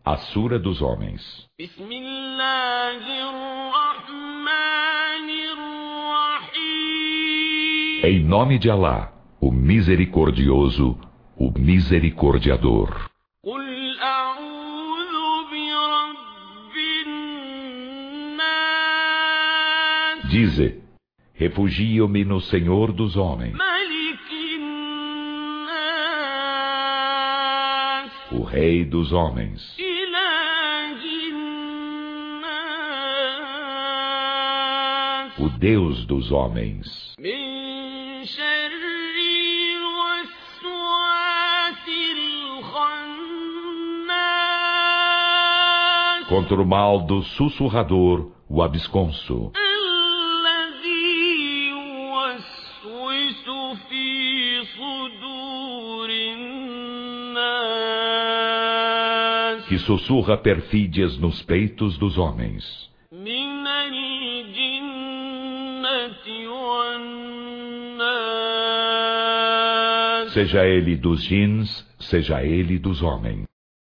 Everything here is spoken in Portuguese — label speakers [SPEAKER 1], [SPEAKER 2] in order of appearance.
[SPEAKER 1] A Sura dos Homens. Em nome de Alá, o Misericordioso, o Misericordiador. Dize: refugio-me no Senhor dos homens, o Rei dos homens, o Deus dos homens, contra o mal do sussurrador, o absconso, que sussurra perfídias nos peitos dos homens. Seja ele dos jins, seja ele dos homens.